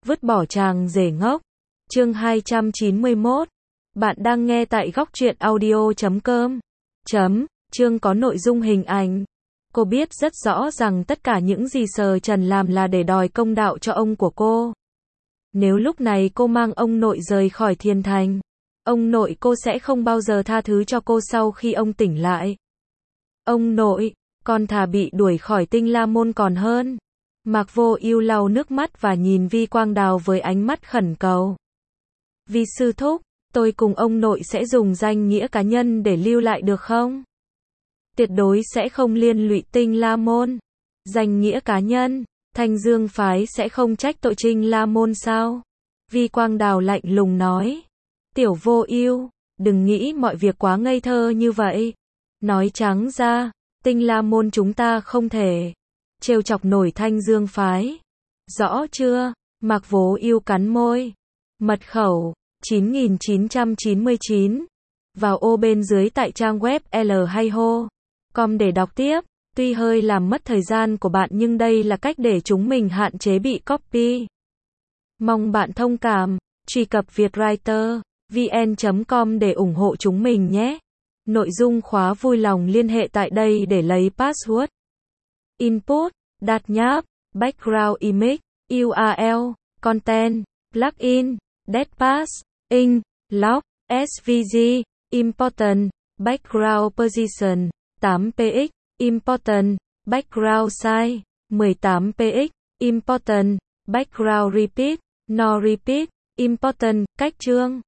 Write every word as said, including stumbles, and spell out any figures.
vứt bỏ chàng rể ngốc. Chương hai trăm chín mươi mốt. Bạn đang nghe tại góc truyện audio chấm com. Chấm, chương có nội dung hình ảnh. Cô biết rất rõ rằng tất cả những gì Sờ Trần làm là để đòi công đạo cho ông của cô. Nếu lúc này cô mang ông nội rời khỏi thiên thành, ông nội cô sẽ không bao giờ tha thứ cho cô sau khi ông tỉnh lại. Ông nội, con thà bị đuổi khỏi Tinh La Môn còn hơn. Mạc Vô Ưu lau nước mắt và nhìn Vi Quang Đào với ánh mắt khẩn cầu. Vi sư thúc, tôi cùng ông nội sẽ dùng danh nghĩa cá nhân để lưu lại được không? Tuyệt đối sẽ không liên lụy Tinh La Môn. Danh nghĩa cá nhân, Thanh Dương phái sẽ không trách tội Tinh La Môn sao? Vi Quang Đào lạnh lùng nói. Tiểu Vô Ưu, đừng nghĩ mọi việc quá ngây thơ như vậy. Nói trắng ra, Tinh La Môn chúng ta không thể trêu chọc nổi Thanh Dương phái. Rõ chưa? Mạc Vô Ưu cắn môi. Mật khẩu chín nghìn chín trăm chín mươi chín. Vào ô bên dưới tại trang web l hay ho chấm com để đọc tiếp. Tuy hơi làm mất thời gian của bạn nhưng đây là cách để chúng mình hạn chế bị copy. Mong bạn thông cảm. Truy cập vietwriter vn chấm com để ủng hộ chúng mình nhé. Nội dung khóa vui lòng liên hệ tại đây để lấy password. Input, đặt nháp, background image, u rờ lờ, content, plugin, deadpass, ink, log, ét vê giê, important, background position, tám px, important, background size, mười tám px, important, background repeat, no repeat, important, cách chương.